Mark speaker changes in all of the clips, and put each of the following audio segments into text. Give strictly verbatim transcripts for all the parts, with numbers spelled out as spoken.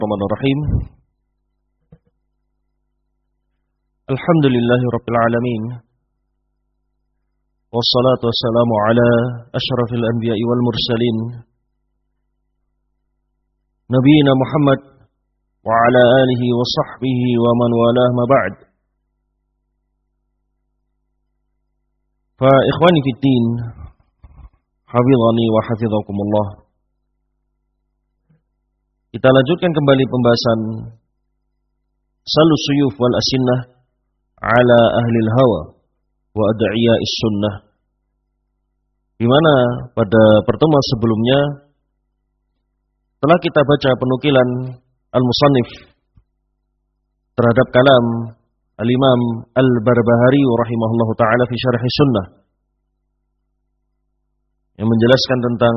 Speaker 1: Bismillahirrahmanirrahim. Alhamdulillahirabbil alamin. Wassalatu wassalamu ala asyrafil anbiya'i wal mursalin. Nabiyina Muhammad wa ala alihi wa sahbihi wa man walah ma ba'd. Fa ikhwani fid din, hafizani wa hafizakumullah. Kita lanjutkan kembali pembahasan Salus Suyuf wal Asinnah ala ahlil hawa wa ad'iya'is sunnah, di mana pada pertemuan sebelumnya telah kita baca penukilan al-musannif terhadap kalam al-Imam al-Barbahari rahimahullahu ta'ala fi syarh sunnah, yang menjelaskan tentang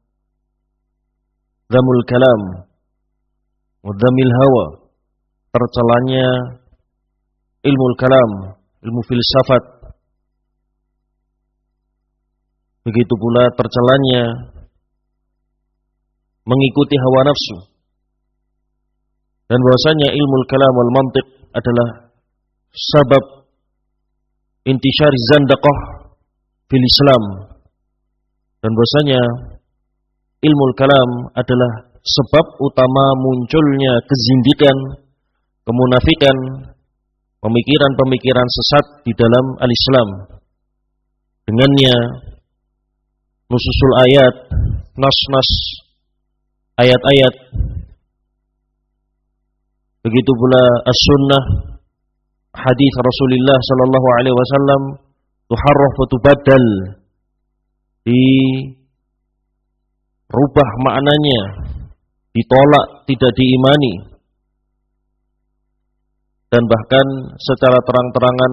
Speaker 1: Dzamul kalam wa dzamil hawa, tercelanya ilmu kalam, ilmu filsafat, begitu pula tercelanya mengikuti hawa nafsu, dan bahwasanya ilmu kalam wal mantiq adalah sebab intishar zandaqah fil Islam, dan bahwasanya ilmu kalam adalah sebab utama munculnya kezindikan, kemunafikan, pemikiran-pemikiran sesat di dalam al-Islam. Dengannya nususul ayat, nas-nas ayat-ayat, begitu pula as-sunnah, hadis Rasulullah sallallahu alaihi wasallam, tuharraf wa tubaddal, dirubah maknanya, ditolak, tidak diimani, dan bahkan secara terang-terangan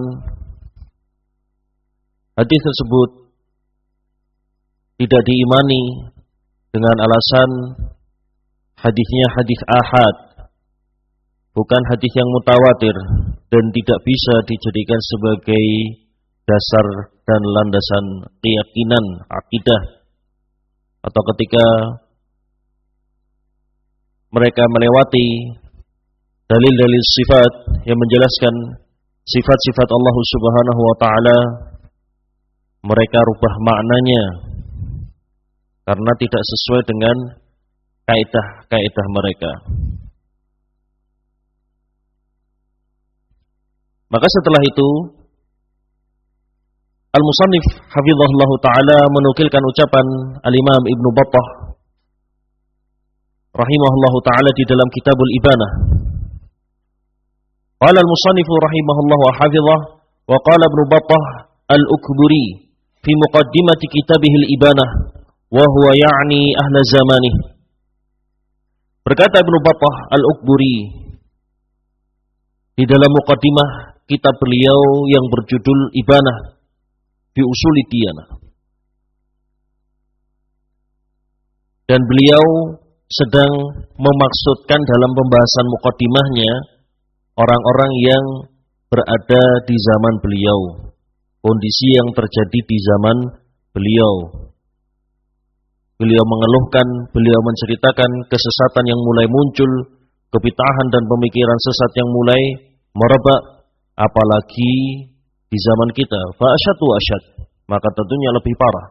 Speaker 1: hadis tersebut tidak diimani dengan alasan hadisnya hadis ahad, bukan hadis yang mutawatir, dan tidak bisa dijadikan sebagai dasar dan landasan keyakinan akidah, atau ketika mereka melewati dalil-dalil sifat yang menjelaskan sifat-sifat Allah Subhanahu wa ta'ala, mereka rubah maknanya karena tidak sesuai dengan kaidah-kaidah mereka. Maka setelah itu Al-Musannif hafizahullahu ta'ala menukilkan ucapan Al-Imam Ibnu Battah rahimahullahu ta'ala di dalam Kitabul Ibanah. Qala al-musannif rahimahullahu wa hafizah, wa qala Ibnu Battah al-Ukburi fi muqaddimati kitabih al-Ibanah wa huwa ya'ni ahla zamanih. Berkata Ibnu Battah al-Ukburi di dalam muqaddimah kitab beliau yang berjudul Ibanah fi Ushulid Diyanah, dan beliau sedang memaksudkan dalam pembahasan muqaddimahnya orang-orang yang berada di zaman beliau, kondisi yang terjadi di zaman beliau. Beliau mengeluhkan, beliau menceritakan kesesatan yang mulai muncul, kebid'ahan dan pemikiran sesat yang mulai merebak, apalagi di zaman kita. Fa asyadu asyad, maka tentunya lebih parah.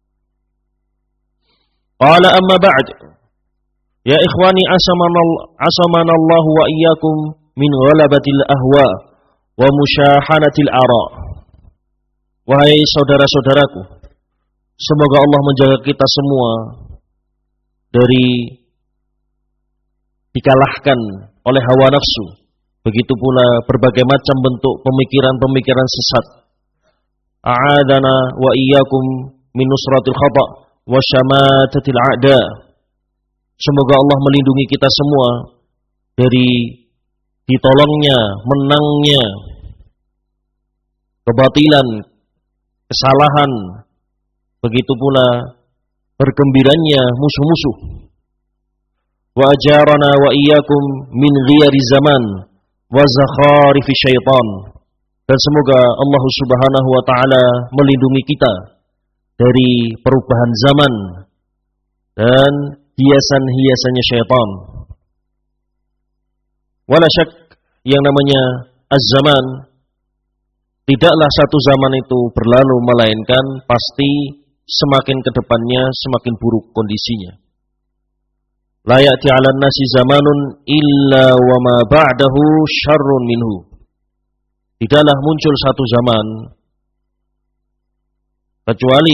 Speaker 1: Qala amma ba'd, ya ikhwani asamanallahu wa iyyakum min ghalabatil ahwa wa musyahanatil ara. Wahai saudara-saudaraku, semoga Allah menjaga kita semua dari dikalahkan oleh hawa nafsu, begitu pula berbagai macam bentuk pemikiran-pemikiran sesat. A'adana wa iyyakum min nusratil khata wa syamatatil a'da. Semoga Allah melindungi kita semua dari ditolongnya, menangnya kebatilan, kesalahan, begitu pula bergembiranya musuh-musuh. Wa ajarana wa iyyakum min ghiyari zaman wa zakharifi syaitan. Dan semoga Allah Subhanahu wa ta'ala melindungi kita dari perubahan zaman dan hiasan-hiasannya syaitan. wala syak yang namanya az-zaman, tidaklah satu zaman itu berlalu melainkan pasti semakin ke depannya semakin buruk kondisinya. La ya'ti 'alan nasi zamanun illa wa ma ba'dahu syarrun minhu. Tidaklah muncul satu zaman kecuali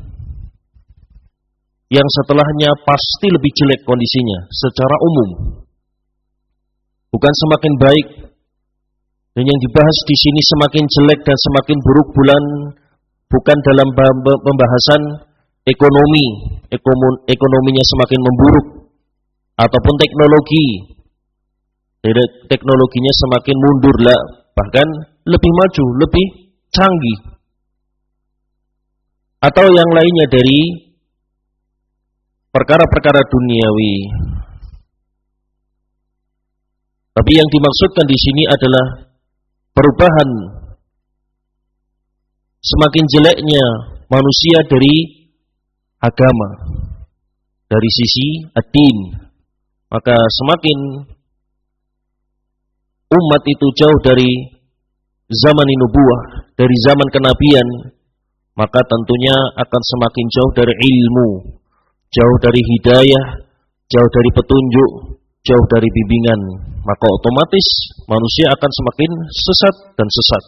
Speaker 1: yang setelahnya pasti lebih jelek kondisinya secara umum. Bukan semakin baik. Dan yang dibahas di sini semakin jelek dan semakin buruk bulan bukan dalam pembahasan ekonomi, ekonominya semakin memburuk ataupun teknologi. Teknologinya semakin mundur lah, bahkan lebih maju, lebih canggih. Atau yang lainnya dari perkara-perkara duniawi. Tapi yang dimaksudkan di sini adalah perubahan semakin jeleknya manusia dari agama, dari sisi ad-din. Maka semakin umat itu jauh dari zaman nubuwah, dari zaman kenabian, maka tentunya akan semakin jauh dari ilmu, jauh dari hidayah, jauh dari petunjuk, jauh dari bimbingan. Maka otomatis manusia akan semakin sesat dan sesat.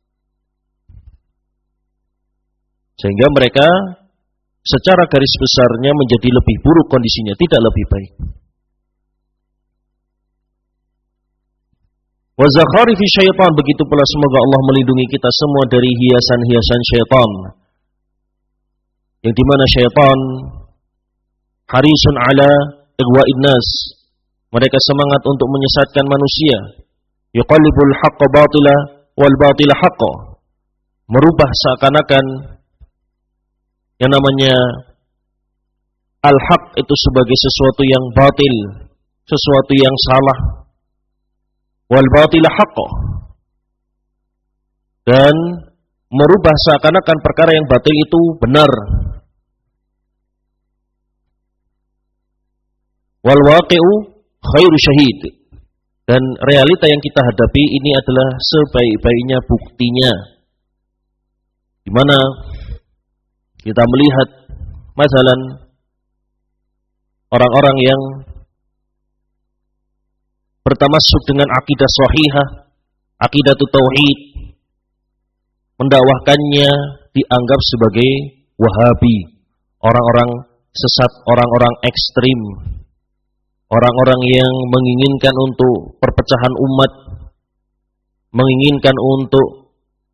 Speaker 1: Sehingga mereka secara garis besarnya menjadi lebih buruk kondisinya, tidak lebih baik. Wa zakharifi syaitan, begitu pula semoga Allah melindungi kita semua dari hiasan-hiasan syaitan. Yang dimana syaitan harisun ala ighwa'in nas, mereka semangat untuk menyesatkan manusia. Yuqallibul haqqa batila wal batila haqqa, merubah seakan-akan yang namanya al-haq itu sebagai sesuatu yang batil, sesuatu yang salah. Wal batila haqqa, dan merubah seakan-akan perkara yang batil itu benar. Wal waqi'u khairu syahid, dan realita yang kita hadapi ini adalah sebaik-baiknya buktinya, di mana kita melihat masalan orang-orang yang bertamasuk dengan akidah sahihah, akidah tauhid, mendakwahkannya dianggap sebagai Wahabi, orang-orang sesat, orang-orang ekstrim, orang-orang yang menginginkan untuk perpecahan umat, menginginkan untuk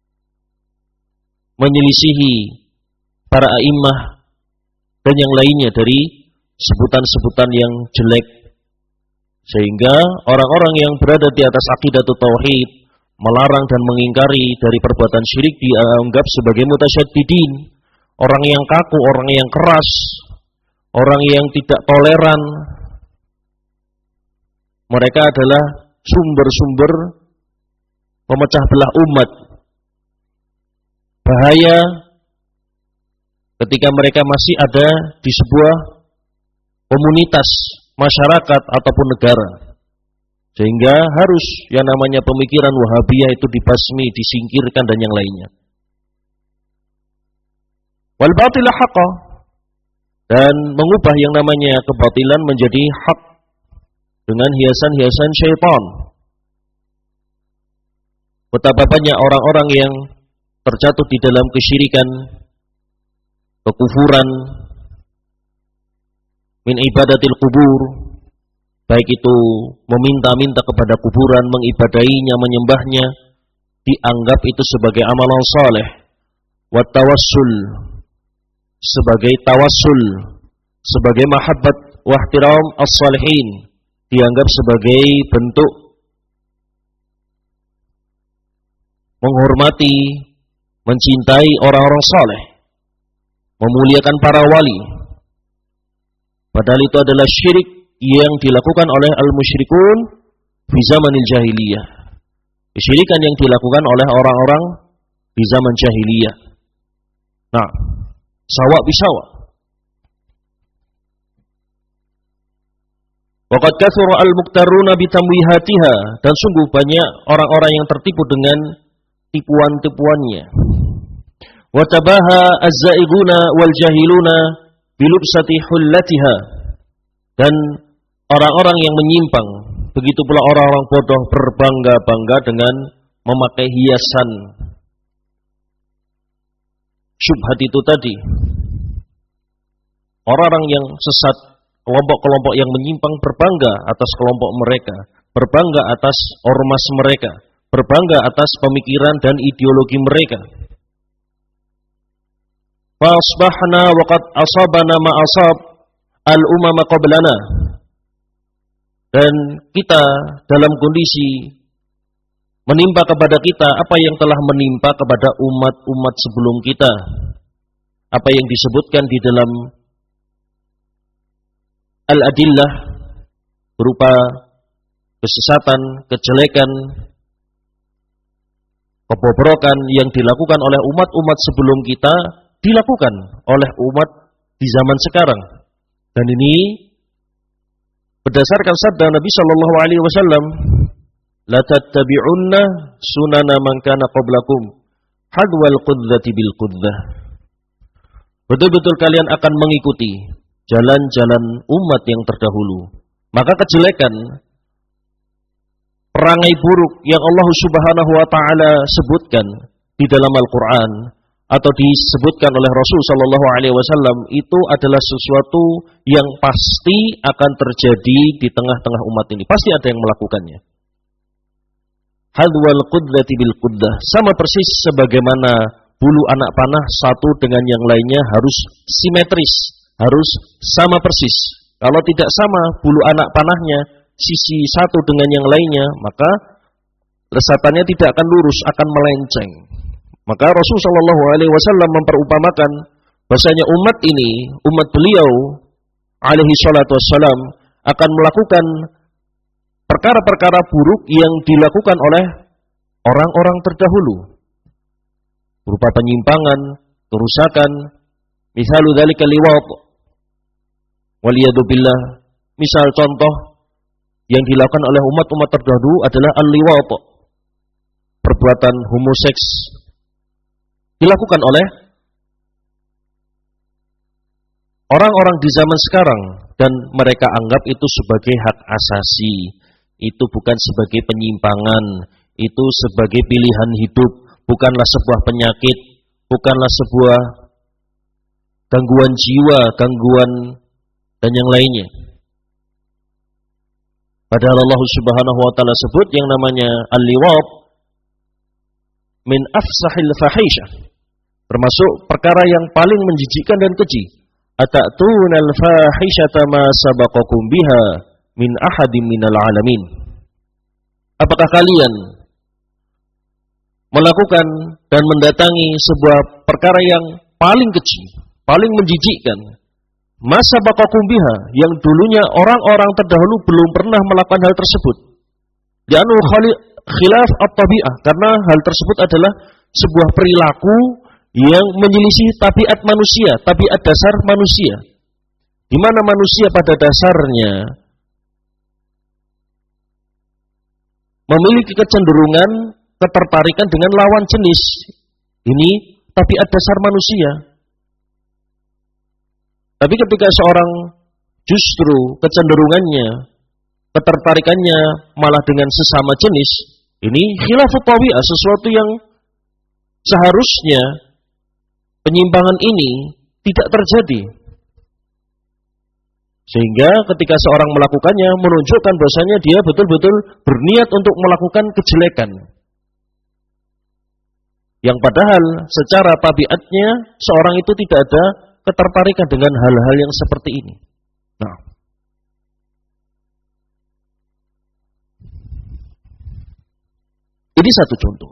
Speaker 1: menyelisihi para a'immah dan yang lainnya dari sebutan-sebutan yang jelek. Sehingga orang-orang yang berada di atas akidah tauhid melarang dan mengingkari dari perbuatan syirik dianggap sebagai mutasyaddidin, orang yang kaku, orang yang keras, orang yang tidak toleran. Mereka adalah sumber-sumber pemecah belah umat. Bahaya ketika mereka masih ada di sebuah komunitas, masyarakat ataupun negara. Sehingga harus yang namanya pemikiran Wahabiyah itu dibasmi, disingkirkan dan yang lainnya. Wal batila haqqa, dan mengubah yang namanya kebatilan menjadi hak dengan hiasan-hiasan syaitan. Betapa banyak orang-orang yang terjatuh di dalam kesyirikan, kekufuran, min ibadatil kubur, baik itu meminta-minta kepada kuburan, mengibadahinya, menyembahnya, dianggap itu sebagai amalan saleh. Wa tawassul, sebagai tawassul, sebagai mahabbat wa ihtiram as-salihin, dianggap sebagai bentuk menghormati, mencintai orang-orang saleh, memuliakan para wali. Padahal itu adalah syirik yang dilakukan oleh al-musyrikun di zamanil jahiliyah. Kesyirikan yang dilakukan oleh orang-orang di zaman jahiliyah. Nah, sawa bisawa. Waqad kathura al-muktaruna bitamwihatiha, dan sungguh banyak orang-orang yang tertipu dengan tipuan-tipuannya. Wa tabaha az-zaiguna wal jahiluna bilubsati hullatiha, dan orang-orang yang menyimpang, begitu pula orang-orang bodoh berbangga-bangga dengan memakai hiasan syubhat itu tadi. Orang-orang yang sesat, kelompok-kelompok yang menyimpang berbangga atas kelompok mereka, berbangga atas ormas mereka, berbangga atas pemikiran dan ideologi mereka. Fa asbahna wa qad asabana ma asab al-umama qablana. Dan kita dalam kondisi menimpa kepada kita apa yang telah menimpa kepada umat-umat sebelum kita. Apa yang disebutkan di dalam al-adillah berupa kesesatan, kejelekan, kebobrokan yang dilakukan oleh umat-umat sebelum kita dilakukan oleh umat di zaman sekarang. Dan ini berdasarkan sabda Nabi sallallahu alaihi wasallam, la tattabi'unna sunana man kana qablakum hadwal qudzati bil qudzah. Betul-betul kalian akan mengikuti jalan-jalan umat yang terdahulu. Maka kejelekan, perangai buruk yang Allah Subhanahu wa taala sebutkan di dalam Al-Qur'an atau disebutkan oleh Rasul sallallahu alaihi wasallam itu adalah sesuatu yang pasti akan terjadi di tengah-tengah umat ini. Pasti ada yang melakukannya. Hadwal qudzati bil quddah, sama persis sebagaimana bulu anak panah satu dengan yang lainnya harus simetris, harus sama persis. Kalau tidak sama bulu anak panahnya sisi satu dengan yang lainnya, maka lesatannya tidak akan lurus, akan melenceng. Maka Rasul sallallahu alaihi wasallam memperumpamakan bahasanya umat ini, umat beliau alaihi salatu wassalam akan melakukan perkara-perkara buruk yang dilakukan oleh orang-orang terdahulu, berupa penyimpangan, kerusakan. Misalu dzalika liwat waliyadu billah. Misal contoh yang dilakukan oleh umat-umat terdahulu adalah al-liwat, perbuatan homoseks dilakukan oleh orang-orang di zaman sekarang, dan mereka anggap itu sebagai hak asasi. Itu bukan sebagai penyimpangan, itu sebagai pilihan hidup, bukanlah sebuah penyakit, bukanlah sebuah gangguan jiwa, gangguan dan yang lainnya. Padahal Allah Subhanahu wa taala sebut yang namanya al-liwat min afsahil fahisyah, termasuk perkara yang paling menjijikkan dan keji. Atatuna al-fahishata ma sabaqakum biha min ahadin minal alamin. Apakah kalian melakukan dan mendatangi sebuah perkara yang paling keji, paling menjijikkan, ma sabaqakum biha, yang dulunya orang-orang terdahulu belum pernah melakukan hal tersebut. Li'annu khilaf at-tabi'ah, karena hal tersebut adalah sebuah perilaku yang menyelisih tabiat manusia, tabiat dasar manusia, di mana manusia pada dasarnya memiliki kecenderungan, ketertarikan dengan lawan jenis. Ini tabiat dasar manusia. Tapi ketika seorang justru kecenderungannya, ketertarikannya malah dengan sesama jenis, ini khilafut tabi'ah, sesuatu yang seharusnya penyimpangan ini tidak terjadi. Sehingga ketika seorang melakukannya menunjukkan bahwasanya dia betul-betul berniat untuk melakukan kejelekan, yang padahal secara tabiatnya seorang itu tidak ada ketertarikan dengan hal-hal yang seperti ini. Nah, ini satu contoh.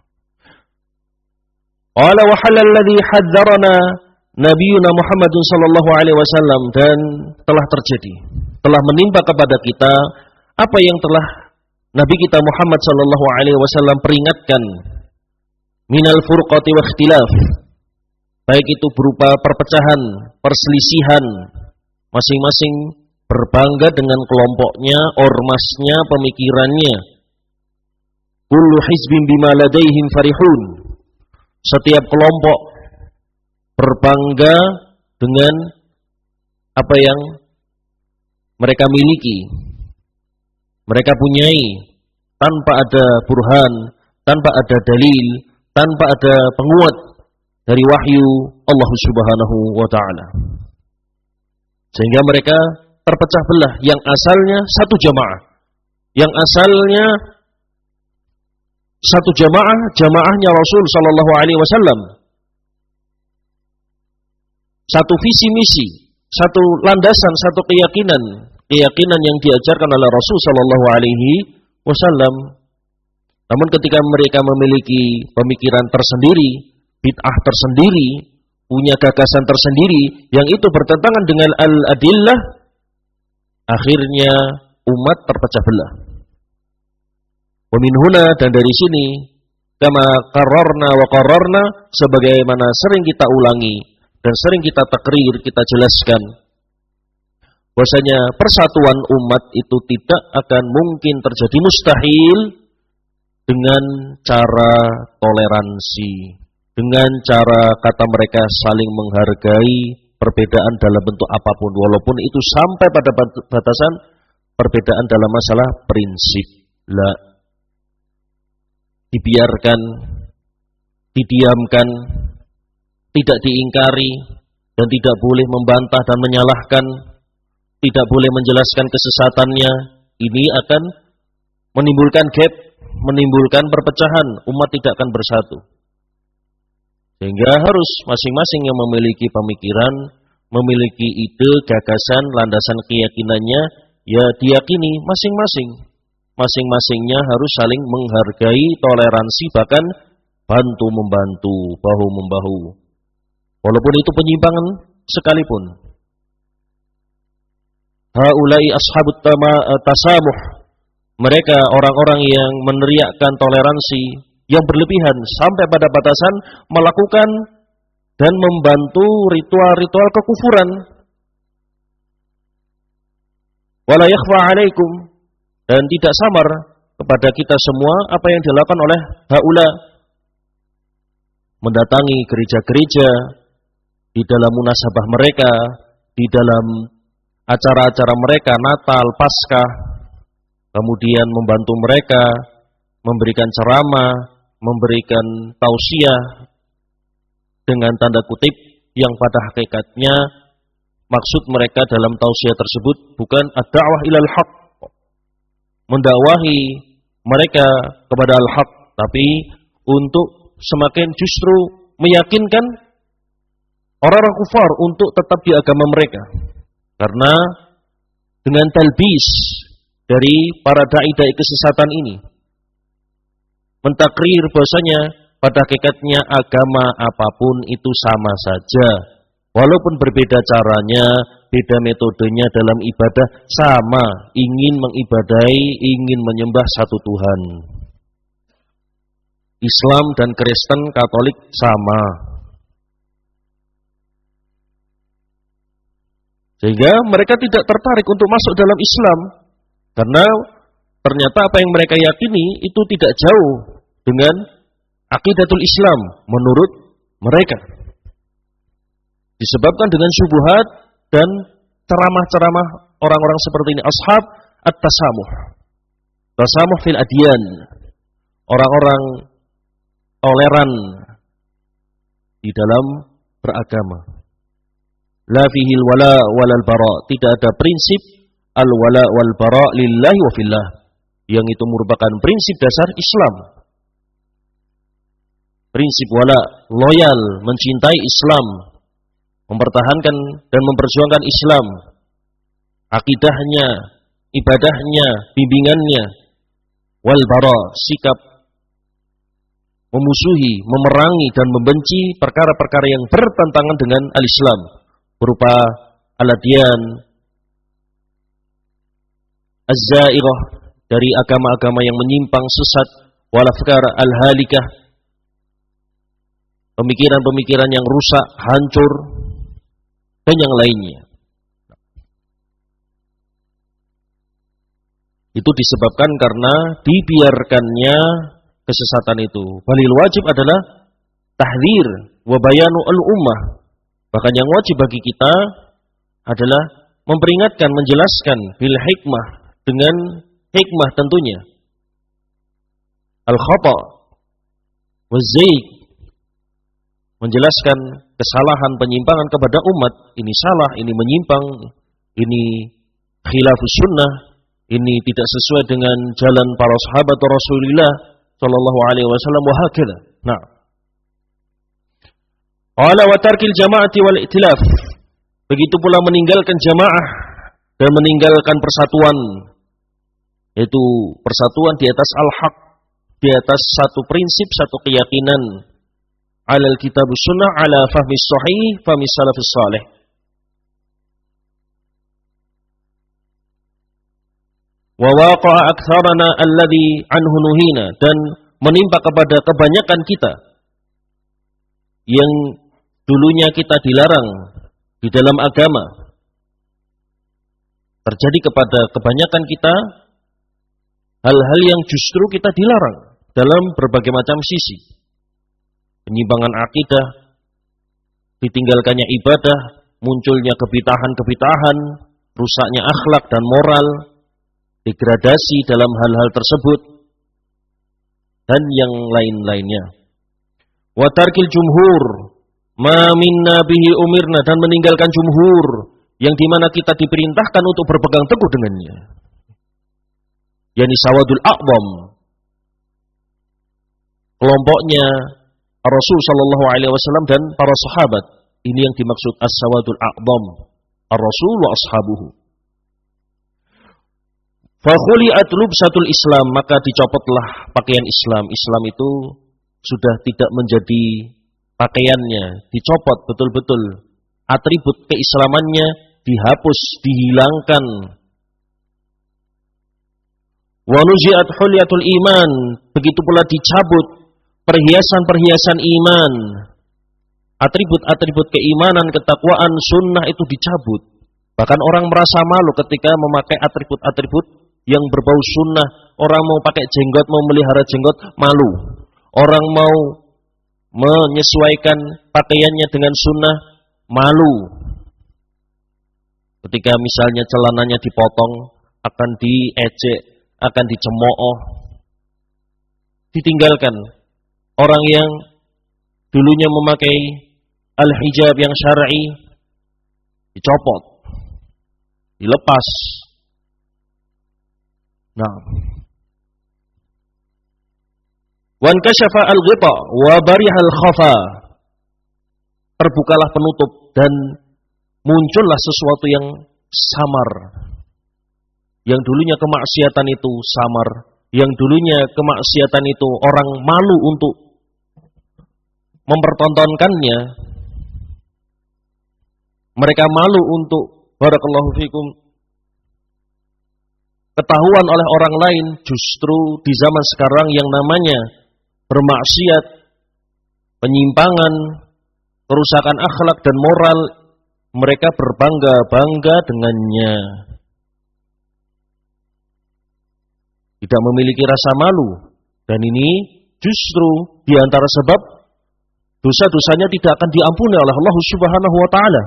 Speaker 1: Qala wa halal ladzi hadzarana nabiyuna Muhammadun sallallahu alaihi wasallam, dan telah terjadi, telah menimpa kepada kita apa yang telah Nabi kita Muhammad sallallahu alaihi wasallam peringatkan, minal furqati wa ikhtilaf, baik itu berupa perpecahan, perselisihan, masing-masing berbangga dengan kelompoknya, ormasnya, pemikirannya. Kullu hizbin bima ladaihim farihun. Setiap kelompok berbangga dengan apa yang mereka miliki, mereka punyai, tanpa ada burhan, tanpa ada dalil, tanpa ada penguat dari wahyu Allah Subhanahu wa ta'ala. Sehingga mereka terpecah belah, yang asalnya satu jamaah, yang asalnya satu jamaah, jamaahnya Rasul sallallahu alaihi wasallam, satu visi misi, satu landasan, satu keyakinan, keyakinan yang diajarkan oleh Rasul sallallahu alaihi wasallam. Namun ketika mereka memiliki pemikiran tersendiri, bid'ah tersendiri, punya gagasan tersendiri yang itu bertentangan dengan al-adillah, akhirnya umat terpecah belah. Wa min huna, dan dari sini, kama qarrarna wa qarrarna, sebagaimana sering kita ulangi dan sering kita takrir, kita jelaskan, bahwasanya persatuan umat itu tidak akan mungkin terjadi, mustahil, dengan cara toleransi, dengan cara kata mereka saling menghargai perbedaan dalam bentuk apapun, walaupun itu sampai pada batasan perbedaan dalam masalah prinsip. La, dibiarkan, didiamkan, tidak diingkari, dan tidak boleh membantah dan menyalahkan, tidak boleh menjelaskan kesesatannya. Ini akan menimbulkan gap, menimbulkan perpecahan, umat tidak akan bersatu. Sehingga harus masing-masing yang memiliki pemikiran, memiliki ide, gagasan, landasan keyakinannya, ya diyakini masing-masing. Masing-masingnya harus saling menghargai, toleransi, bahkan bantu-membantu, bahu-membahu. Walaupun itu penyimpangan sekalipun. Haulai ashabut tasamuh. Mereka orang-orang yang meneriakkan toleransi yang berlebihan sampai pada batasan melakukan dan membantu ritual-ritual kekufuran. Wala yakhfa 'alaikum, dan tidak samar kepada kita semua apa yang dilakukan oleh haula, mendatangi gereja-gereja di dalam munasabah mereka, di dalam acara-acara mereka, Natal, Paskah, kemudian membantu mereka, memberikan ceramah, memberikan tausiah dengan tanda kutip yang pada hakikatnya maksud mereka dalam tausiah tersebut bukan ad-da'wah ilal haq, mendakwahi mereka kepada al-haq, tapi untuk semakin justru meyakinkan orang-orang kufar untuk tetap di agama mereka. Karena dengan talbis dari para dai-dai kesesatan ini, mentakrir bahwasanya pada hakikatnya agama apapun itu sama saja, walaupun berbeda caranya, beda metodenya dalam ibadah, sama, ingin mengibadahi, ingin menyembah satu Tuhan. Islam dan Kristen, Katolik sama. Sehingga mereka tidak tertarik untuk masuk dalam Islam, karena ternyata apa yang mereka yakini itu tidak jauh dengan aqidatul Islam menurut mereka. Disebabkan dengan syubhat dan ceramah-ceramah orang-orang seperti ini, ashab at-tasamuh. Tasamuh fil adyan. Orang-orang toleran di dalam beragama. La fihil wala walal bara. Tidak ada prinsip al-wala wal bara lillahi wa fillah, yang itu merupakan prinsip dasar Islam. Prinsip wala, loyal, mencintai Islam, mempertahankan dan memperjuangkan Islam, akidahnya, ibadahnya, bimbingannya. Wal bara, sikap memusuhi, memerangi dan membenci perkara-perkara yang bertentangan dengan al-Islam, berupa al-adyan, az-zairah, dari agama-agama yang menyimpang sesat, wal afkar al-halikah, pemikiran-pemikiran yang rusak, hancur, dan yang lainnya. Itu disebabkan karena dibiarkannya kesesatan itu. Balil wajib adalah tahdzir wa bayanu al-ummah. Bahkan yang wajib bagi kita adalah memperingatkan, menjelaskan bil hikmah, dengan hikmah tentunya. Al-khata wa zayd, menjelaskan kesalahan, penyimpangan kepada umat. Ini salah, ini menyimpang, ini khilafus sunnah, ini tidak sesuai dengan jalan para sahabat Rasulullah sallallahu alaihi wasallam wa hakala. Nah. Qala wa tarkil jama'ati wal itilaf. Begitu pula meninggalkan jamaah dan meninggalkan persatuan, yaitu persatuan di atas al-haq, di atas satu prinsip, satu keyakinan, alal kitab sunnah ala fahmi sahih fahmi salafus salih. Wa waqa'a aktsarana alladhi anhu nuhina, dan menimpa kepada kebanyakan kita yang dulunya kita dilarang di dalam agama. Terjadi kepada kebanyakan kita hal-hal yang justru kita dilarang dalam berbagai macam sisi. Penyimpangan akidah, ditinggalkannya ibadah, munculnya kebitahan-kebitahan, rusaknya akhlak dan moral, degradasi dalam hal-hal tersebut, dan yang lain-lainnya. Wa tarkil jumhur ma minna bihi umirna, dan meninggalkan jumhur yang dimana kita diperintahkan untuk berpegang teguh dengannya, yani sawadul a'zam, kelompoknya Rasul sallallahu alaihi wasallam dan para sahabat. Ini yang dimaksud as-sawadul a'zam, ar-rasul wa ashabuhu. Fa khuli'at lubsatul Islam, maka dicopotlah pakaian Islam. Islam itu sudah tidak menjadi pakaiannya, dicopot betul-betul. Atribut keislamannya dihapus, dihilangkan. Wa nuzi'at hulyatul iman, begitu pula dicabut perhiasan-perhiasan iman. Atribut-atribut keimanan, ketakwaan, sunnah itu dicabut. Bahkan orang merasa malu ketika memakai atribut-atribut yang berbau sunnah. Orang mau pakai jenggot, mau melihara jenggot, malu. Orang mau menyesuaikan pakaiannya dengan sunnah, malu. Ketika misalnya celananya dipotong, akan diejek, akan dicemooh, ditinggalkan. Orang yang dulunya memakai al-hijab yang syar'i, dicopot, dilepas. Nah, wan kasyafa al-ghita wa barihal khafa, terbukalah penutup dan muncullah sesuatu yang samar. Yang dulunya kemaksiatan itu samar, yang dulunya kemaksiatan itu orang malu untuk mempertontonkannya, mereka malu untuk, barakallahu fikum, ketahuan oleh orang lain. Justru di zaman sekarang yang namanya bermaksiat, penyimpangan, kerusakan akhlak dan moral, mereka berbangga-bangga dengannya. Tidak memiliki rasa malu. Dan ini justru di antara sebab dosa-dosanya tidak akan diampuni oleh Allah Subhanahu wa taala.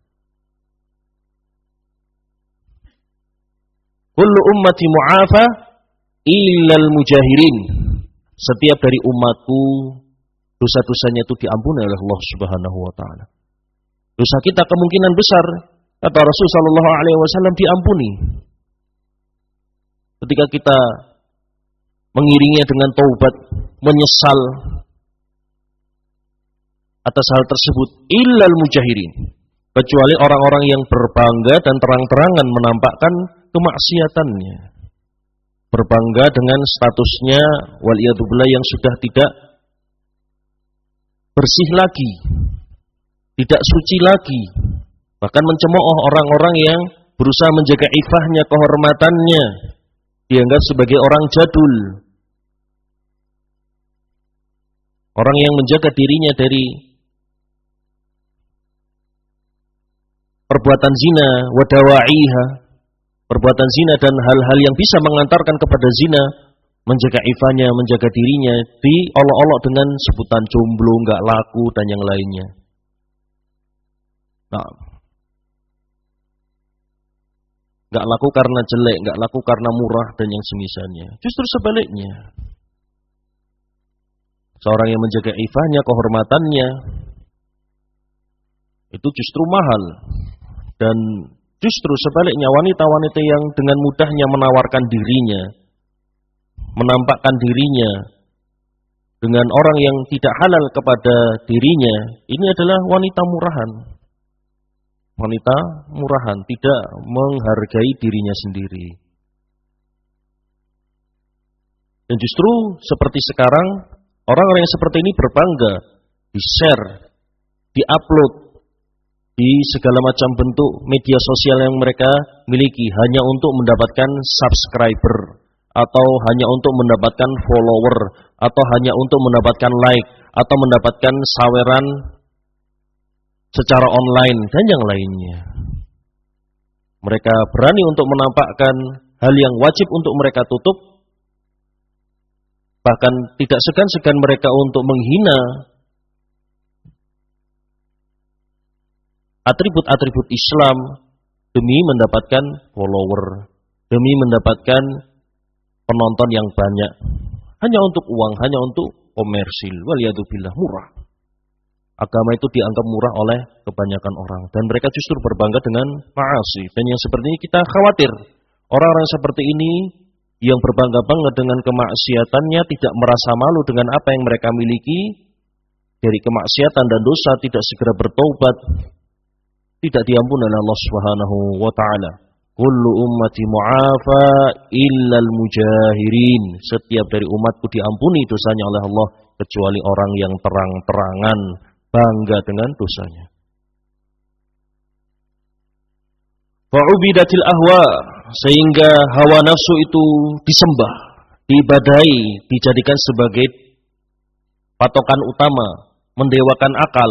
Speaker 1: Kullu ummati mu'afa illal mujahirin. Setiap dari umatku dosa-dosanya itu diampuni oleh Allah Subhanahu wa taala. Dosa kita kemungkinan besar, kata Rasul sallallahu alaihi wasallam, diampuni ketika kita mengiringinya dengan taubat, menyesal atas hal tersebut. Illal mujahirin, kecuali orang-orang yang berbangga dan terang-terangan menampakkan kemaksiatannya, berbangga dengan statusnya waliyadzubillah yang sudah tidak bersih lagi, tidak suci lagi, bahkan mencemooh orang-orang yang berusaha menjaga ifahnya, kehormatannya, dianggap sebagai orang jadul, orang yang menjaga dirinya dari perbuatan zina, wadawa'iha, perbuatan zina dan hal-hal yang bisa mengantarkan kepada zina, menjaga ifahnya, menjaga dirinya, diolok-olok dengan sebutan jomblo, nggak laku dan yang lainnya. Nah, nggak laku karena jelek, nggak laku karena murah dan yang semisalnya. Justru sebaliknya, seorang yang menjaga ifahnya, kehormatannya, itu justru mahal. Dan justru sebaliknya, wanita-wanita yang dengan mudahnya menawarkan dirinya, menampakkan dirinya dengan orang yang tidak halal kepada dirinya, ini adalah wanita murahan. Wanita murahan, tidak menghargai dirinya sendiri. Dan justru seperti sekarang, orang-orang yang seperti ini berbangga, di-share, di-upload di segala macam bentuk media sosial yang mereka miliki, hanya untuk mendapatkan subscriber, atau hanya untuk mendapatkan follower, atau hanya untuk mendapatkan like, atau mendapatkan saweran secara online, dan yang lainnya. Mereka berani untuk menampakkan hal yang wajib untuk mereka tutup, bahkan tidak segan-segan mereka untuk menghina atribut-atribut Islam demi mendapatkan follower, demi mendapatkan penonton yang banyak, hanya untuk uang, hanya untuk komersil. Waliyadzubillah, murah. Agama itu dianggap murah oleh kebanyakan orang, dan mereka justru berbangga dengan ma'asi. Dan yang seperti ini kita khawatir, orang-orang seperti ini yang berbangga-bangga dengan kemaksiatannya, tidak merasa malu dengan apa yang mereka miliki dari kemaksiatan dan dosa, tidak segera bertaubat, tidak diampuni oleh Allah Subhanahu wa taala. Kullu ummati mu'afa illal mujahirin. Setiap dari umatku diampuni dosanya oleh Allah kecuali orang yang terang-terangan bangga dengan dosanya. Fa'ubidatil ahwa, sehingga hawa nafsu itu disembah, diibadahi, dijadikan sebagai patokan utama, mendewakan akal.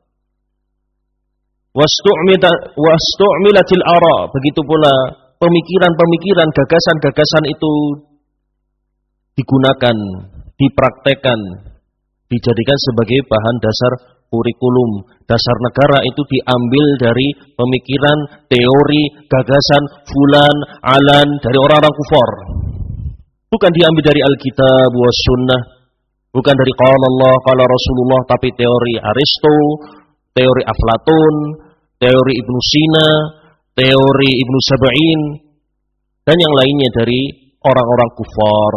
Speaker 1: Wastu'milatil ara, begitu pula pemikiran-pemikiran, gagasan-gagasan itu digunakan, dipraktekkan, dijadikan sebagai bahan dasar kurikulum. Dasar negara itu diambil dari pemikiran, teori, gagasan fulan, alan, dari orang-orang kufar. Bukan diambil dari Alkitab wa Sunnah, bukan dari qala Allah, qala Rasulullah, tapi teori Aristo, teori Aflatun, teori Ibnu Sina, teori Ibnu Sab'in, dan yang lainnya dari orang-orang kufar.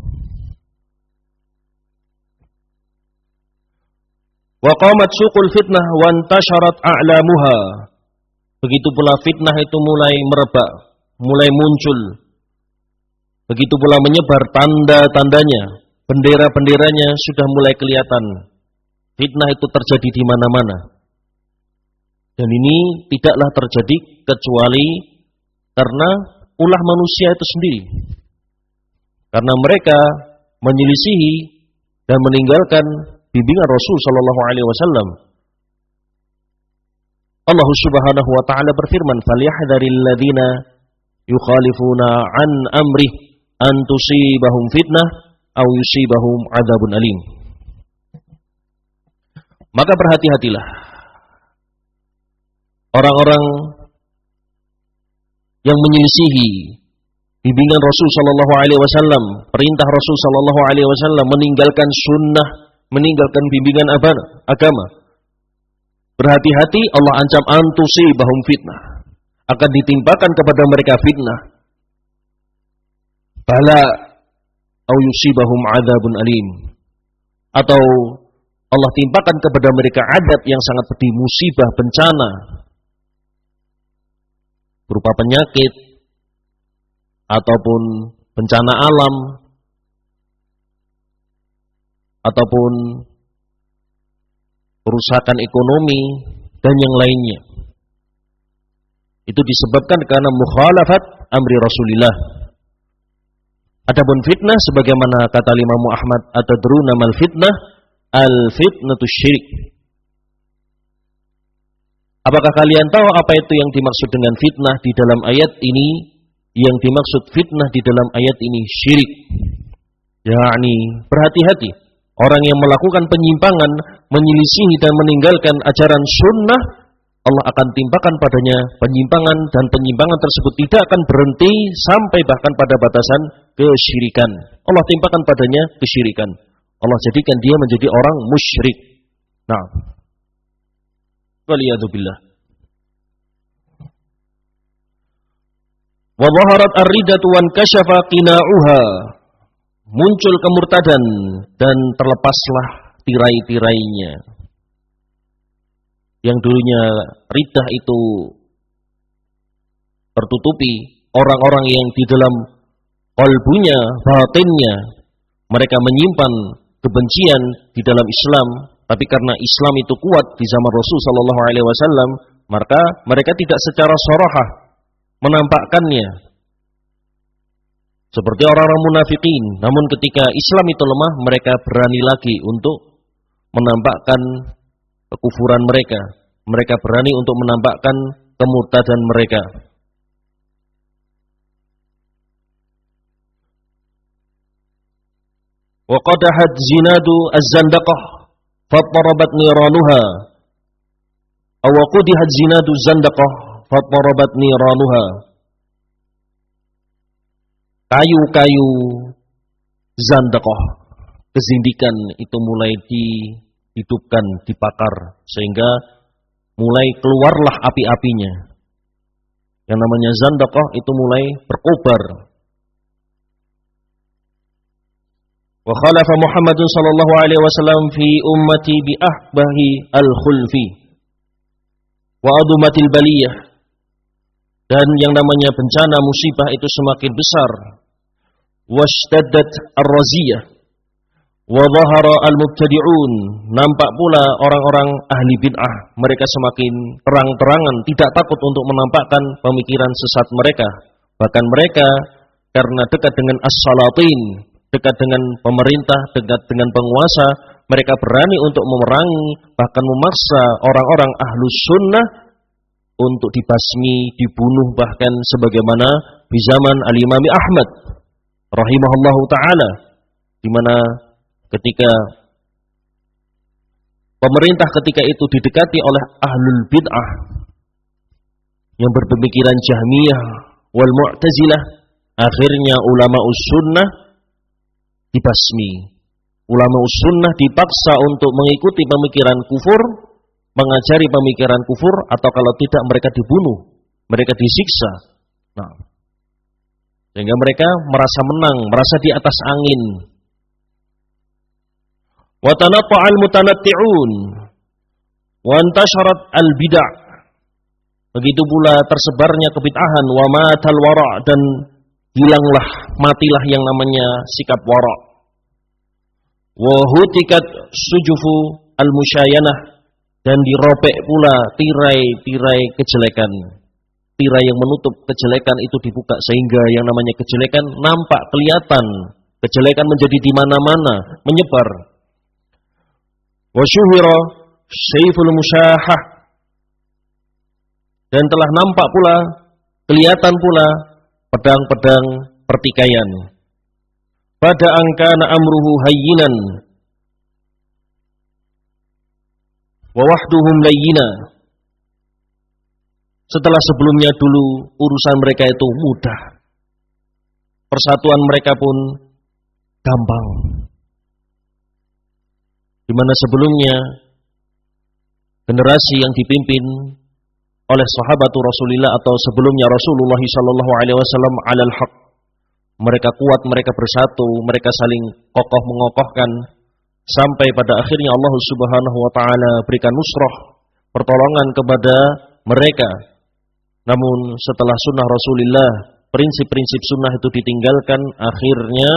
Speaker 1: Wa qamat suqul fitnah wa intasharat a'lamuha. Begitu pula fitnah itu mulai merebak, mulai muncul. Begitu pula menyebar tanda-tandanya, bendera-benderanya sudah mulai kelihatan. Fitnah itu terjadi di mana-mana. Dan ini tidaklah terjadi kecuali karena ulah manusia itu sendiri. Karena mereka menyelisihi dan meninggalkan bimbingan Rasul sallallahu alaihi wasallam. Allah Subhanahu wa taala berfirman, "Falyahdharil ladzina yukhalifuna an amrih an tusibahum fitnah aw yusibahum adzabun alim." Maka berhati-hatilah orang-orang yang menyelisihi bimbingan Rasul sallallahu alaihi wasallam, perintah Rasul sallallahu alaihi wasallam, meninggalkan sunnah, meninggalkan bimbingan agama. Berhati-hati, Allah ancam antusibahum fitnah, akan ditimpakan kepada mereka fitnah. Bala au yusibahum adzabun alim, atau Allah timpakan kepada mereka adab yang sangat pedih, musibah, bencana, berupa penyakit ataupun bencana alam ataupun kerusakan ekonomi dan yang lainnya. Itu disebabkan karena mukhalafat amri Rasulillah. Adapun fitnah sebagaimana kata Imam Ahmad, atadruna mal fitnah? Al-fitnatu syirik. Apakah kalian tahu apa itu yang dimaksud dengan fitnah di dalam ayat ini? yang dimaksud fitnah di dalam ayat ini syirik. yakni berhati-hati orang yang melakukan penyimpangan, menyelisihi dan meninggalkan ajaran sunnah, Allah akan timpakan padanya penyimpangan, dan penyimpangan tersebut tidak akan berhenti sampai bahkan pada batasan kesyirikan. Allah timpakan padanya kesyirikan. Allah jadikan dia menjadi orang musyrik. Nah, waliyadzubillah. Wa dhaharat ar-riddatu wan kashafa qina'uha. Muncul kemurtadan dan terlepaslah tirai-tirainya. Yang dulunya riddah itu tertutupi, orang-orang yang di dalam qalbunya, batinnya, mereka menyimpan kebencian di dalam Islam, tapi karena Islam itu kuat di zaman Rasul sallallahu alaihi wasallam, maka mereka tidak secara sharahah menampakkannya seperti orang-orang munafikin. Namun ketika Islam itu lemah, mereka berani lagi untuk menampakkan kekufuran mereka. Mereka berani untuk menampakkan kemurtadan mereka. Wa qadahat zinadu az-zandaqah fattarabat niranuha. Aw qudihat zinadu az-zandaqah fattarabat niranuha. Kayu-kayu zandaqah, kezindikan itu mulai dihidupkan, dibakar, sehingga mulai keluarlah api-apinya. Yang namanya zandaqah itu mulai berkobar. Wa khalafa Muhammadun sallallahu alaihi wasallam fi ummati bi ahbahi al-khulfi wa adumatil baliyah. Dan yang namanya bencana musibah itu semakin besar. Washtaddat ar-raziyah wa dhahara al-mubtadi'un. Nampak pula orang-orang ahli bid'ah, mereka semakin terang-terangan tidak takut untuk menampakkan pemikiran sesat mereka. Bahkan mereka karena dekat dengan as-salatin, dekat dengan pemerintah, dekat dengan penguasa, mereka berani untuk memerangi, bahkan memaksa orang-orang ahlus sunnah untuk dibasmi, dibunuh, bahkan sebagaimana di zaman Al-Imam Ahmad rahimahullahu ta'ala, di mana ketika pemerintah ketika itu didekati oleh ahlul bid'ah yang berpemikiran Jahmiyah wal Mu'tazilah, akhirnya ulama us-sunnah dibasmi. Ulama us-sunnah dipaksa untuk mengikuti pemikiran kufur, mengajari pemikiran kufur, atau kalau tidak mereka dibunuh, mereka disiksa. Nah, sehingga mereka merasa menang, merasa di atas angin. Wa tanatta'al mutanatti'un wa antasharat al-bid'ah. Begitu pula tersebarnya kebid'ahan, wa matal wara', dan hilanglah, matilah yang namanya sikap wara'. Wa hutikat sujufu al-musyayanah, dan dirobek pula tirai-tirai kejelekan. Tirai yang menutup kejelekan itu dibuka, sehingga yang namanya kejelekan nampak, kelihatan. Kejelekan menjadi di mana-mana, menyebar. Wa syuhira sayful musyahah, dan telah nampak pula, kelihatan pula pedang-pedang pertikaian. Pada angkana amruhu hayyinan wa wahduhum layyina. Setelah sebelumnya dulu urusan mereka itu mudah, persatuan mereka pun gampang. Di mana sebelumnya generasi yang dipimpin oleh sahabat Rasulullah atau sebelumnya Rasulullah sallallahu alaihi wasallam alal haq, mereka kuat, mereka bersatu, mereka saling kokoh mengokohkan, sampai pada akhirnya Allah Subhanahu wa taala berikan nusrah, pertolongan kepada mereka. Namun setelah sunnah Rasulullah, prinsip-prinsip sunnah itu ditinggalkan, akhirnya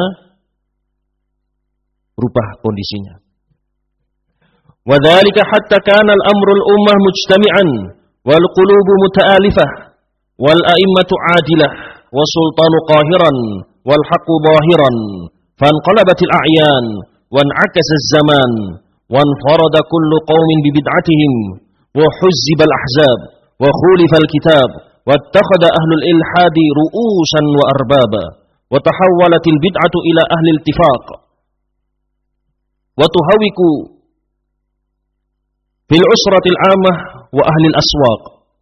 Speaker 1: berubah kondisinya. Wa dzalika hatta kana al-amru al-ummah mujtami'an wal qulubu muta'alifah wal a'immatu 'adilah wa sultanu qahiran wal haqqu zahiran fanqalabatil a'yan وانعكس الزمان وانفرد كل قوم ببدعتهم وحزب الأحزاب وخولف الكتاب wattakhadha ahlul ilhadi ru'usan wa arbaba wa tahawwalatil bid'atu ila ahli iltifaq wa tuhawiku fil usratil amah wa ahli al-aswaq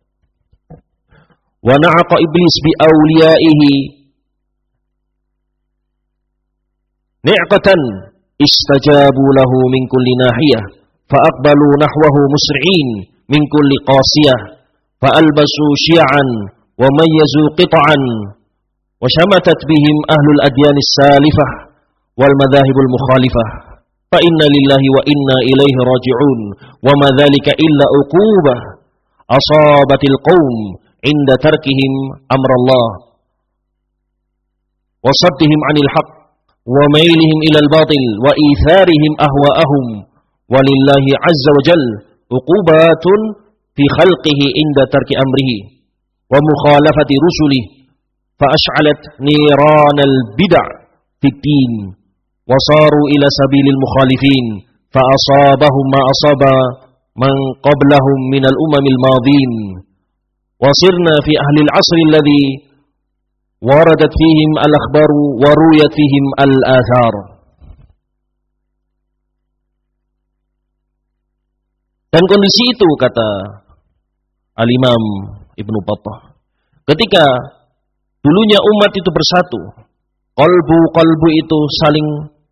Speaker 1: wa na'aqa iblis bi awliyaihi ni'qatan istajabu lahu min kulli nahiyah fa aqbalu nahwahu musri'in min kulli qasiyah fa albasu syi'an wa mayyazu qit'an wa syamatat bihim ahlul adyanis salifah wal madhahibul mukhalifah fa inna lillahi wa inna ilaihi raji'un wa ma dzalika illa uqubah asabatil qaum inda tarkihim amrallah wa saddihim 'anil haqq wa mailihim ilal batil wa itharihim ahwa'ahum walillahi azza wa jalla uqubatun fi khalqihi inda tarki amrihi wa mukhalafati rusulih fa ash'alat niranal bid'ah fid din wa saru ila sabilil mukhalifin fa asabahum ma asaba man qablahum minal umamil madin wa sirna fi ahli al-'asr alladhi waradat fihim al-akhbaru wa ruyat fihim al-athar. Dan kondisi itu, kata Al-Imam Ibnu Battah, ketika dulunya umat itu bersatu, qalbu-qalbu itu saling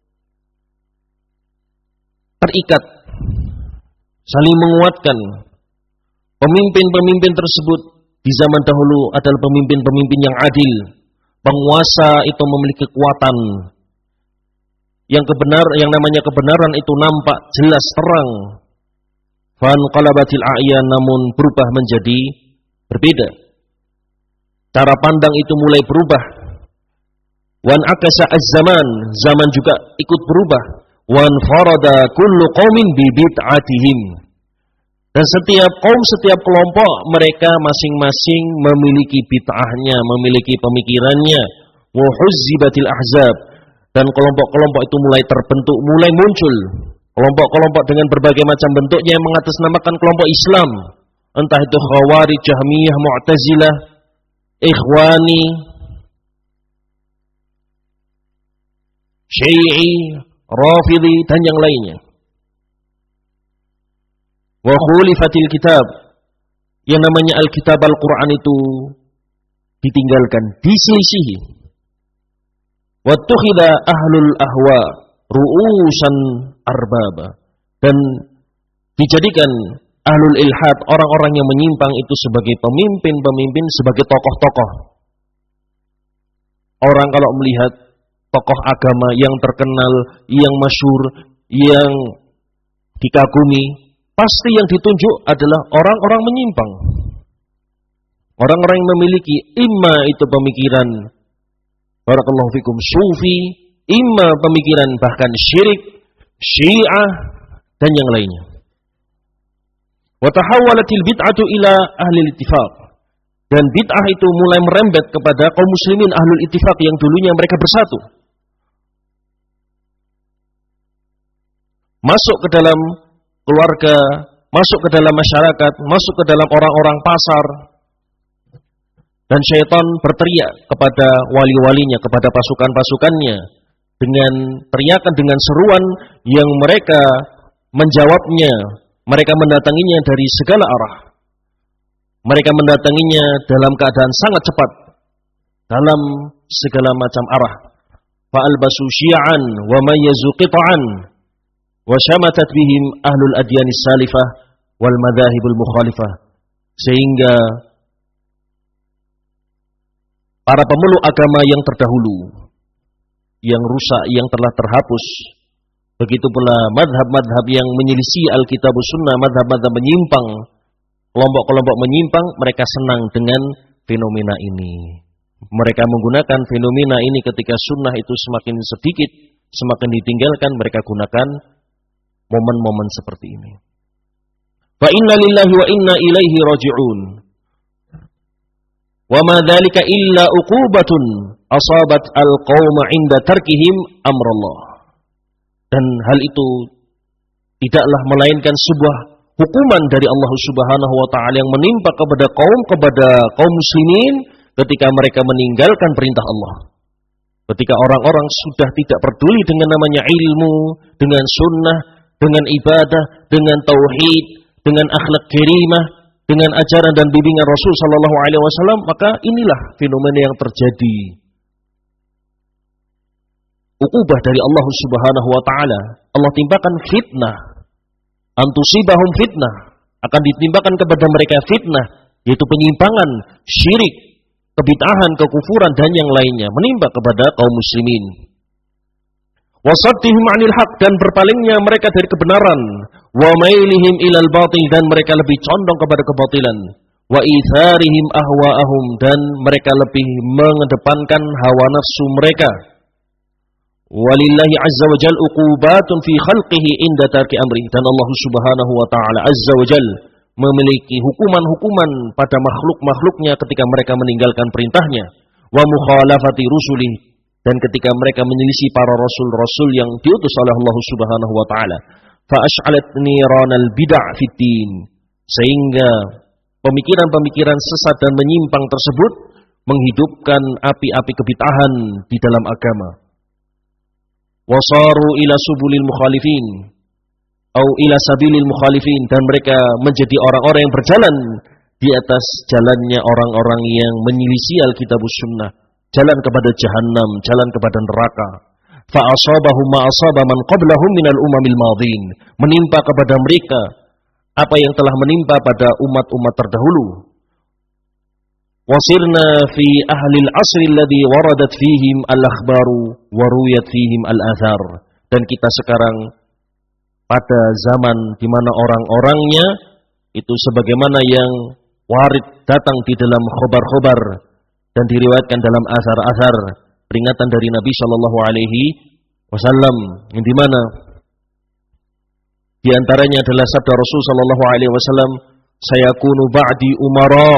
Speaker 1: terikat, saling menguatkan. Pemimpin-pemimpin tersebut di zaman dahulu adalah pemimpin-pemimpin yang adil. Penguasa itu memiliki kekuatan. Yang kebenar, yang namanya kebenaran itu nampak jelas terang. Fanqalabatil a'yan, namun berubah menjadi berbeda. Cara pandang itu mulai berubah. Wan akasa az-zaman, zaman juga ikut berubah. Wan farada kullu qaumin bi bid'atihim. Dan setiap kaum, setiap kelompok, mereka masing-masing memiliki bid'ahnya, memiliki pemikirannya. Wa huzzibatil ahzab, dan kelompok-kelompok itu mulai terbentuk, mulai muncul. Kelompok-kelompok dengan berbagai macam bentuknya yang mengatasnamakan kelompok Islam. Entah itu Khawarij, Jahmiyah, Mu'tazilah, Ikhwani, Syi'i, Rafidhi, dan yang lainnya. Wa khulifatil kitab, yang namanya Alkitab Al-Quran itu ditinggalkan, diselisihi. Wa tukhidha ahlul ahwa ru'usan arbaba, dan dijadikan ahlul ilhad, orang-orang yang menyimpang itu sebagai pemimpin-pemimpin, sebagai tokoh-tokoh. Orang kalau melihat tokoh agama yang terkenal, yang masyhur, yang dikagumi, pasti yang ditunjuk adalah orang-orang menyimpang. Orang-orang yang memiliki imma itu pemikiran barakallahu fikum sufi, imma pemikiran bahkan syirik, syiah, dan yang lainnya. Wa tahawwalatil bid'atu ila ahli ittifaq, dan bid'ah itu mulai merembet kepada kaum muslimin ahlul ittifaq yang dulunya mereka bersatu. Masuk ke dalam keluarga, masuk ke dalam masyarakat, masuk ke dalam orang-orang pasar. Dan syaitan berteriak kepada wali-walinya, kepada pasukan-pasukannya, dengan teriakan, dengan seruan yang mereka menjawabnya. Mereka mendatanginya dari segala arah. Mereka mendatanginya dalam keadaan sangat cepat, dalam segala macam arah. Fa'albasu syi'an wa mayyazu qit'an wa syamatat bihim ahlul adyanis salifah wal madhahibul mukhalifah, sehingga para pemeluk agama yang terdahulu, yang rusak, yang telah terhapus, begitu pula madhab-madhab yang menyelisih Alkitab Sunnah, madhab-madhab menyimpang, kelompok-kelompok menyimpang, mereka senang dengan fenomena ini. Mereka menggunakan fenomena ini ketika sunnah itu semakin sedikit, semakin ditinggalkan, mereka gunakan momen-momen seperti ini. Fa inna lillahi wa inna ilaihi raji'un. Wa ma dzalika illa uqubatun asabat al-qauma 'inda tarkihim amrallah. Dan hal itu tidaklah melainkan sebuah hukuman dari Allah Subhanahu wa taala yang menimpa kepada kaum kepada kaum muslimin ketika mereka meninggalkan perintah Allah. Ketika orang-orang sudah tidak peduli dengan namanya ilmu, dengan sunnah, dengan ibadah, dengan tauhid, dengan akhlak karimah, dengan ajaran dan bimbingan Rasul sallallahu alaihi wasallam, maka inilah fenomena yang terjadi. Ukubah dari Allah Subhanahu wa taala. Allah timpakan fitnah. Antusibahum fitnah, akan ditimpakan kepada mereka fitnah, yaitu penyimpangan, syirik, kebid'ahan, kekufuran dan yang lainnya menimpa kepada kaum muslimin. Wasaddihim 'anil haq, dan berpalingnya mereka dari kebenaran, wa mailihim ilal batil, dan mereka lebih condong kepada kebatilan, wa itharihim ahwa'ahum, dan mereka lebih mengedepankan hawa nafsu mereka. Walillahi azza wa jal uqubatun fi khalqihi inda tarki amri, dan Allah Subhanahu wa taala azza wa jal memiliki hukuman-hukuman pada makhluk-makhluknya ketika mereka meninggalkan perintahnya, wa mukhalafati rusulih, dan ketika mereka menyelisih para rasul-rasul yang diutus oleh Allah Subhanahu wa taala. Fa ash'alat niranal bid'ah fid din, sehingga pemikiran-pemikiran sesat dan menyimpang tersebut menghidupkan api-api kebid'ahan di dalam agama. Wasaru ila subulil mukhalifin atau ila sabilil mukhalifin, dan mereka menjadi orang-orang yang berjalan di atas jalannya orang-orang yang menyelisih Alkitabus Sunnah, jalan kepada jahannam, jalan kepada neraka. Fa asabahum ma asaba man qablahum minal umamil madhin, menimpa kepada mereka apa yang telah menimpa pada umat-umat terdahulu. Wasirna fi ahlil asri alladhi waradat fihim al-akhbaru wa ruwiyat fihim al-athar, dan kita sekarang pada zaman di mana orang-orangnya itu sebagaimana yang warid datang di dalam khobar-khobar dan diriwayatkan dalam asar-asar peringatan dari Nabi sallallahu alaihi wasallam, yang di mana di antaranya adalah sabda Rasul sallallahu alaihi wasallam, sayakunu ba'di umara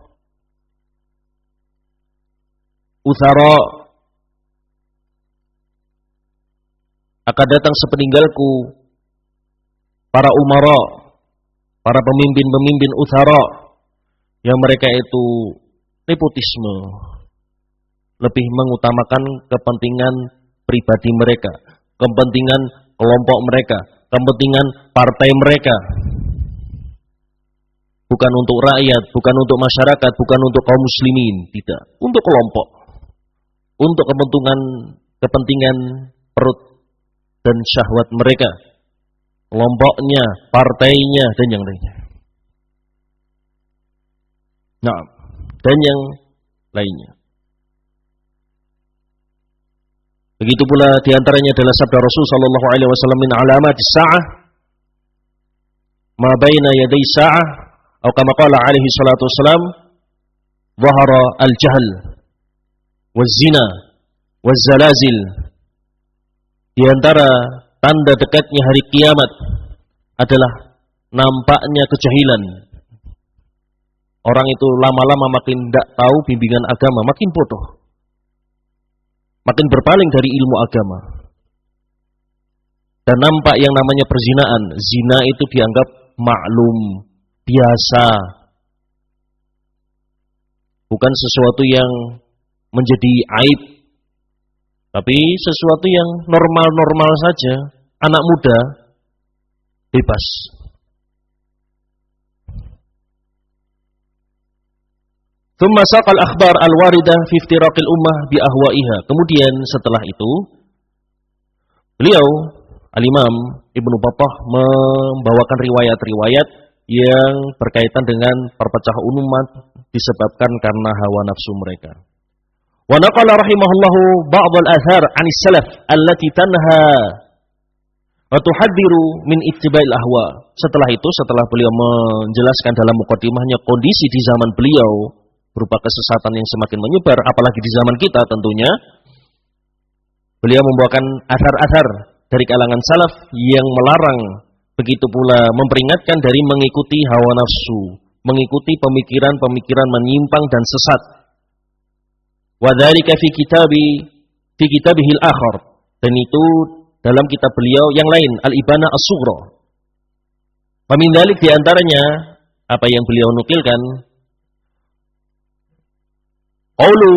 Speaker 1: uthara, akan datang sepeninggalku para umara, para pemimpin-pemimpin uthara, yang mereka itu nepotisme, lebih mengutamakan kepentingan pribadi mereka, kepentingan kelompok mereka, kepentingan partai mereka, bukan untuk rakyat, bukan untuk masyarakat, bukan untuk kaum muslimin, tidak, untuk kelompok, untuk kepentingan kepentingan perut dan syahwat mereka, kelompoknya, partainya dan yang lainnya. Nah, dan yang lainnya. Begitu pula diantaranya adalah sabda Rasul sallallahu alaihi wasallam, min alamatis sa'ah ma baina yaday sa'ah, atau kama qala alaihi salatu wassalam, zahara al-jahl waz-zina waz-zalazil. Di antara tanda dekatnya hari kiamat adalah nampaknya kejahilan. Orang itu lama-lama makin tidak tahu bimbingan agama, makin bodoh, makin berpaling dari ilmu agama. Dan nampak yang namanya perzinaan. Zina itu dianggap maklum, biasa, bukan sesuatu yang menjadi aib, tapi sesuatu yang normal-normal saja. Anak muda bebas. Thumma saqal akhbar al-waridah fi iftiraqil ummah bi ahwaiha. Kemudian setelah itu beliau Al-Imam Ibnu Battah membawakan riwayat-riwayat yang berkaitan dengan perpecahan umat disebabkan karena hawa nafsu mereka. Wa naqala rahimahullahu ba'd al-athar 'anis salaf allati tanha wa tuhadziru min ittiba'il ahwa. Setelah itu, setelah beliau menjelaskan dalam muqaddimahnya kondisi di zaman beliau berupa kesesatan yang semakin menyebar, apalagi di zaman kita tentunya, beliau membawakan athar-athar dari kalangan salaf yang melarang, begitu pula memperingatkan dari mengikuti hawa nafsu, mengikuti pemikiran-pemikiran menyimpang dan sesat. Wa dzalika fi kitabi fi kitabihil akhar, dan itu dalam kitab beliau yang lain, Al-Ibana As-Sughra. Famin dzalik di antaranya apa yang beliau nukilkan, qaulu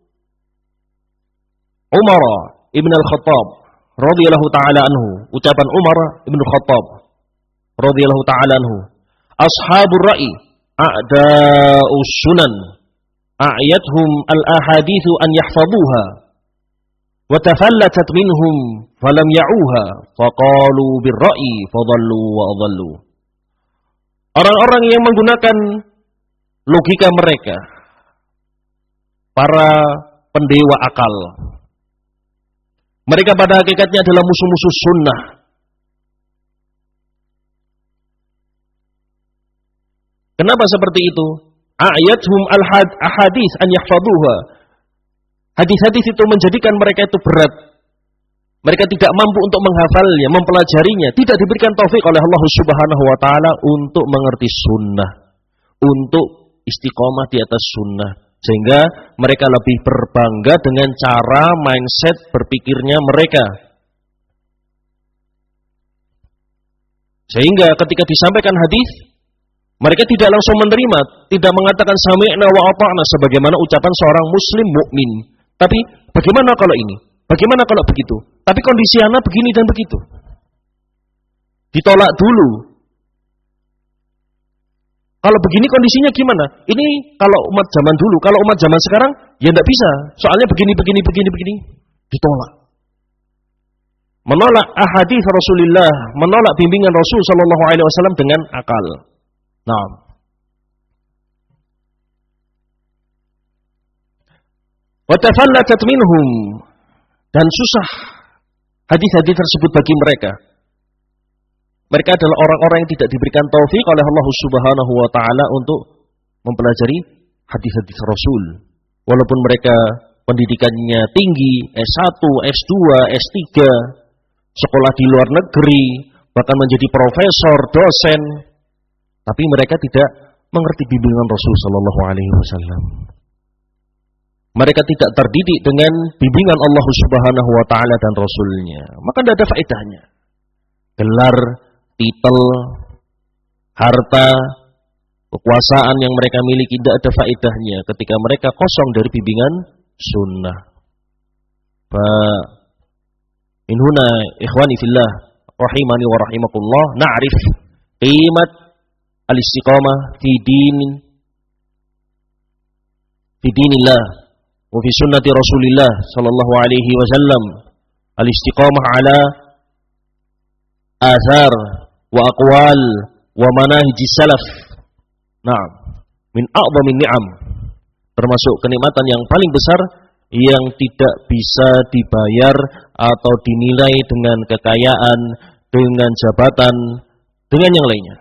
Speaker 1: Umar ibn al-Khattab radhiyallahu taala anhu, ucapan Umar ibn al-Khattab radhiyallahu taala anhu, ashabur ra'i a'da'us sunan a'yathum al-ahadithu an yahfazuha wa tafallatat minhum falam ya'uha faqalu bir-ra'i fadallu wa adallu. Orang-orang yang menggunakan logika mereka, para pendewa akal, mereka pada hakikatnya adalah musuh-musuh sunnah. Kenapa seperti itu? Ayathum al-ahadis an yahfaduha. Hadis-hadis itu menjadikan mereka itu berat. Mereka tidak mampu untuk menghafalnya, mempelajarinya, tidak diberikan taufik oleh Allah Subhanahu wa taala untuk mengerti sunnah, untuk istiqomah di atas sunnah. Sehingga mereka lebih berbangga dengan cara mindset berpikirnya mereka. Sehingga ketika disampaikan hadis, mereka tidak langsung menerima, tidak mengatakan sami'na wa ata'na sebagaimana ucapan seorang muslim mukmin. Tapi bagaimana kalau ini? Bagaimana kalau begitu? Tapi kondisi anak begini dan begitu. Ditolak dulu. Kalau begini kondisinya gimana? Ini kalau umat zaman dulu, kalau umat zaman sekarang ya tidak bisa. Soalnya begini, begini, begini, begini. Ditolak. Menolak ahadits Rasulullah, menolak bimbingan Rasul sallallahu alaihi wasallam dengan akal. Nah. Wa tafallatat minhum, dan susah hadis-hadis tersebut bagi mereka. Mereka adalah orang-orang yang tidak diberikan taufik oleh Allah Subhanahu wa taala untuk mempelajari hadis-hadis Rasul. Walaupun mereka pendidikannya tinggi, S satu, S dua, S tiga, sekolah di luar negeri, bahkan menjadi profesor, dosen, tapi mereka tidak mengerti bimbingan Rasul sallallahu alaihi wasallam. Mereka tidak terdidik dengan bimbingan Allah Subhanahu wa taala dan Rasulnya. Maka tidak ada faedahnya. Gelar, titel, harta, kekuasaan yang mereka miliki tidak ada faedahnya ketika mereka kosong dari bimbingan sunnah. Fa in huna ikhwani fillah rahimani wa rahimakumullah na'rif qimat al-istiqamah fi din fi dinillah wa fi sunnati Rasulillah sallallahu alaihi wasallam, al-istiqamah ala athar wa aqwal wa manahij salaf. Naam, min a'dhamin ni'am, termasuk kenikmatan yang paling besar yang tidak bisa dibayar atau dinilai dengan kekayaan, dengan jabatan, dengan yang lainnya.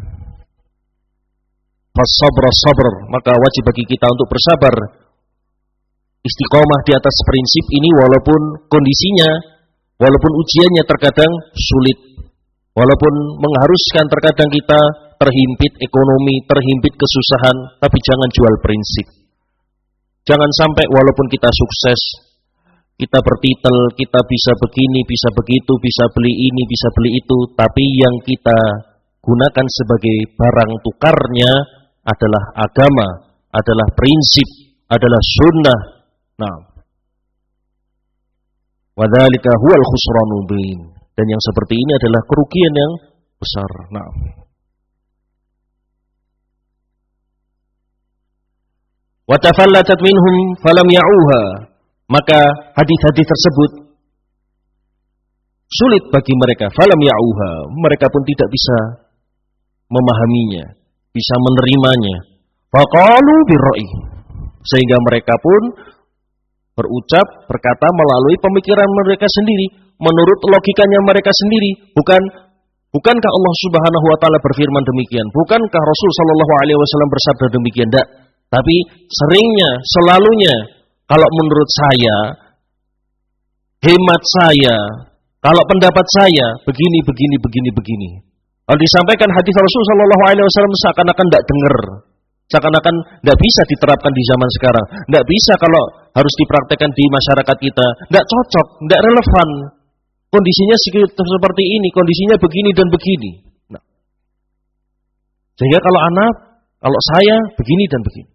Speaker 1: Fasabra sabr, maka wajib bagi kita untuk bersabar, istiqomah di atas prinsip ini walaupun kondisinya, walaupun ujiannya terkadang sulit, walaupun mengharuskan terkadang kita terhimpit ekonomi, terhimpit kesusahan, tapi jangan jual prinsip. Jangan sampai walaupun kita sukses, kita bertitel, kita bisa begini, bisa begitu, bisa beli ini, bisa beli itu, tapi yang kita gunakan sebagai barang tukarnya adalah agama, adalah prinsip, adalah sunnah. Nah, wadzalika huwal khusranul mubin, dan yang seperti ini adalah kerugian yang besar. Nah, wa tafallatat minhum falam ya'uha, maka hadis-hadis tersebut sulit bagi mereka. Falam ya'uha, mereka pun tidak bisa memahaminya, bisa menerimanya. Faqalu birra'i, sehingga mereka pun berucap, berkata melalui pemikiran mereka sendiri, menurut logikanya mereka sendiri. Bukan, bukankah Allah Subhanahu wa taala berfirman demikian? Bukankah Rasul sallallahu alaihi wasallam bersabda demikian? Tidak. Tapi seringnya, selalunya, kalau menurut saya, hemat saya, kalau pendapat saya, begini, begini, begini, begini. Kalau disampaikan hadis Rasul sallallahu alaihi wasallam seakan-akan tidak dengar, seakan-akan tidak bisa diterapkan di zaman sekarang, tidak bisa kalau harus dipraktekkan di masyarakat kita, tidak cocok, tidak relevan. Kondisinya seperti ini, kondisinya begini dan begini. Nah, Sehingga kalau anak, kalau saya begini dan begini.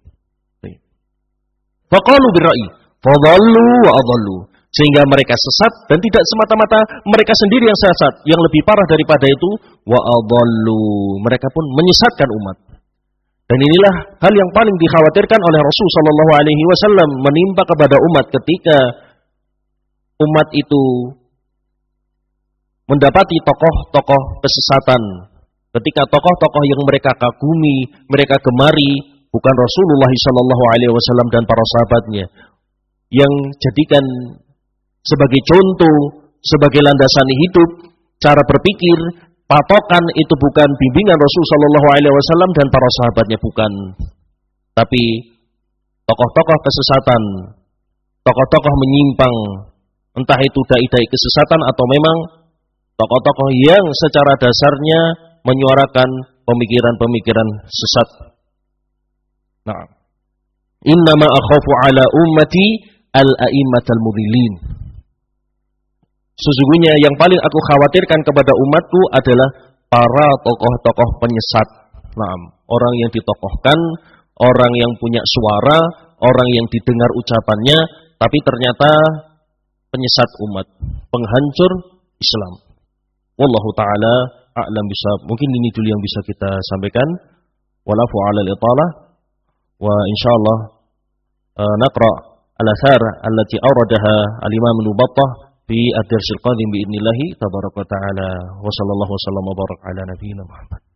Speaker 1: Faqalu birra'i, fadhallu wa adhallu. Sehingga mereka sesat dan tidak semata-mata mereka sendiri yang sesat, yang lebih parah daripada itu wa adhallu. Mereka pun menyesatkan umat. Dan inilah hal yang paling dikhawatirkan oleh Rasul sallallahu alaihi wasallam menimpa kepada umat ketika umat itu mendapati tokoh-tokoh kesesatan. Ketika tokoh-tokoh yang mereka kagumi, mereka gemari bukan Rasulullah sallallahu alaihi wasallam dan para sahabatnya yang jadikan sebagai contoh, sebagai landasan hidup, cara berpikir, patokan itu bukan bimbingan Rasul sallallahu alaihi wasallam dan para sahabatnya, bukan. Tapi tokoh-tokoh kesesatan, tokoh-tokoh menyimpang, entah itu dai-dai kesesatan atau memang tokoh-tokoh yang secara dasarnya menyuarakan pemikiran-pemikiran sesat. Nah, innama akhafu ala ummati al-a'immatal mudhillin. Sesungguhnya yang paling aku khawatirkan kepada umatku adalah para tokoh-tokoh penyesat. Nah, orang yang ditokohkan, orang yang punya suara, orang yang didengar ucapannya, tapi ternyata penyesat umat, penghancur Islam. Wallahu ta'ala a'lam bishawab. Mungkin ini dulu yang bisa kita sampaikan. Walafu 'alal italah. Wa insyaallah uh, naqra al-athar allati awradaha al-Imam Ibnu Battah fi ad-darsil qadim bi idznillah tabaraka wa ta'ala. Wa sallallahu wasallam wa baraka ala nabiyyina Muhammad.